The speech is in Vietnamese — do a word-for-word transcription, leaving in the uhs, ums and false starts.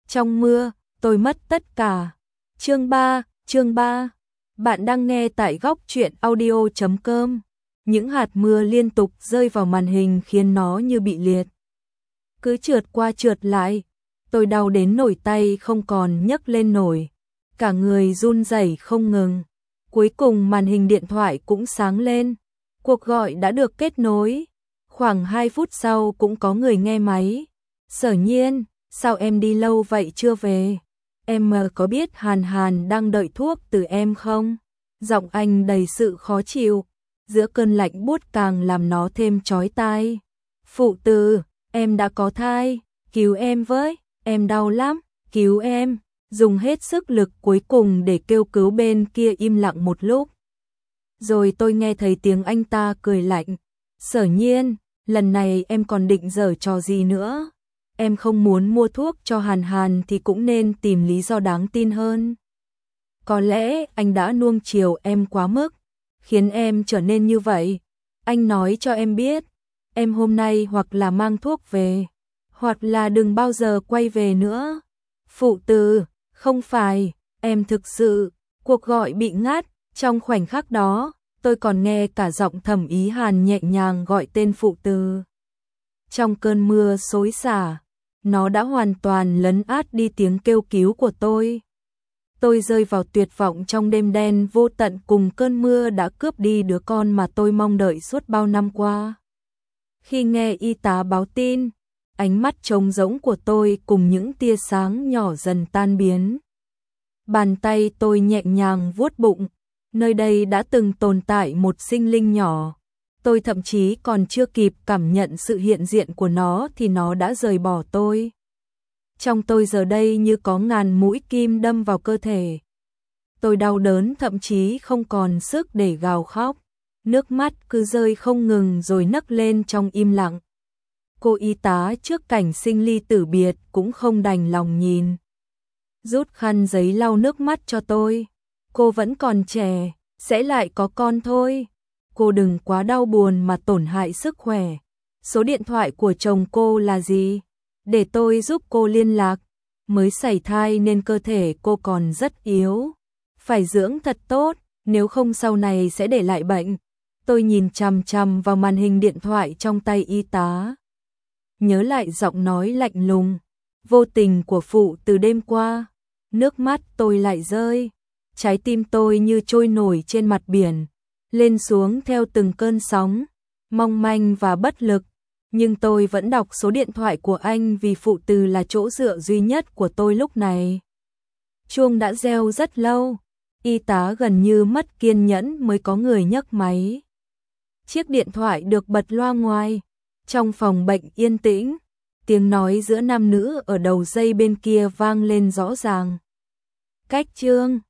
Trong mưa, tôi mất tất cả. Chương ba, chương ba. Bạn đang nghe tại góc truyện audio chấm com. Những hạt mưa liên tục rơi vào màn hình khiến nó như bị liệt. Cứ trượt qua trượt lại, tôi đau đến nổi tay không còn nhấc lên nổi. Cả người run rẩy không ngừng. Cuối cùng màn hình điện thoại cũng sáng lên. Cuộc gọi đã được kết nối. Khoảng hai phút sau cũng có người nghe máy. Sở Nhiên, sao em đi lâu vậy chưa về? Em có biết Hàn Hàn đang đợi thuốc từ em không? Giọng anh đầy sự khó chịu. Giữa cơn lạnh buốt càng làm nó thêm chói tai. Phụ Từ, em đã có thai. Cứu em với, em đau lắm, cứu em. Dùng hết sức lực cuối cùng để kêu cứu bên kia im lặng một lúc. Rồi tôi nghe thấy tiếng anh ta cười lạnh. Sở Nhiên, lần này em còn định giở trò gì nữa? Em không muốn mua thuốc cho Hàn Hàn thì cũng nên tìm lý do đáng tin hơn. Có lẽ anh đã nuông chiều em quá mức, khiến em trở nên như vậy. Anh nói cho em biết, em hôm nay hoặc là mang thuốc về, hoặc là đừng bao giờ quay về nữa. Phụ Từ, không phải, em thực sự. Cuộc gọi bị ngắt, trong khoảnh khắc đó, tôi còn nghe cả giọng Thẩm Ý Hàn nhẹ nhàng gọi tên Phụ Từ. Trong cơn mưa xối xả, nó đã hoàn toàn lấn át đi tiếng kêu cứu của tôi. Tôi rơi vào tuyệt vọng trong đêm đen vô tận cùng cơn mưa đã cướp đi đứa con mà tôi mong đợi suốt bao năm qua. Khi nghe y tá báo tin, ánh mắt trống rỗng của tôi cùng những tia sáng nhỏ dần tan biến. Bàn tay tôi nhẹ nhàng vuốt bụng, nơi đây đã từng tồn tại một sinh linh nhỏ. Tôi thậm chí còn chưa kịp cảm nhận sự hiện diện của nó thì nó đã rời bỏ tôi. Trong tôi giờ đây như có ngàn mũi kim đâm vào cơ thể. Tôi đau đớn thậm chí không còn sức để gào khóc. Nước mắt cứ rơi không ngừng rồi nấc lên trong im lặng. Cô y tá trước cảnh sinh ly tử biệt cũng không đành lòng nhìn. Rút khăn giấy lau nước mắt cho tôi. Cô vẫn còn trẻ, sẽ lại có con thôi. Cô đừng quá đau buồn mà tổn hại sức khỏe. Số điện thoại của chồng cô là gì? Để tôi giúp cô liên lạc. Mới sảy thai nên cơ thể cô còn rất yếu. Phải dưỡng thật tốt, nếu không sau này sẽ để lại bệnh. Tôi nhìn chằm chằm vào màn hình điện thoại trong tay y tá. Nhớ lại giọng nói lạnh lùng, vô tình của Phụ từ đêm qua. Nước mắt tôi lại rơi. Trái tim tôi như trôi nổi trên mặt biển, lên xuống theo từng cơn sóng, mong manh và bất lực. Nhưng tôi vẫn đọc số điện thoại của anh vì Phụ Từ là chỗ dựa duy nhất của tôi lúc này. Chuông đã reo rất lâu, y tá gần như mất kiên nhẫn mới có người nhấc máy. Chiếc điện thoại được bật loa ngoài, trong phòng bệnh yên tĩnh, tiếng nói giữa nam nữ ở đầu dây bên kia vang lên rõ ràng. Cách Trương,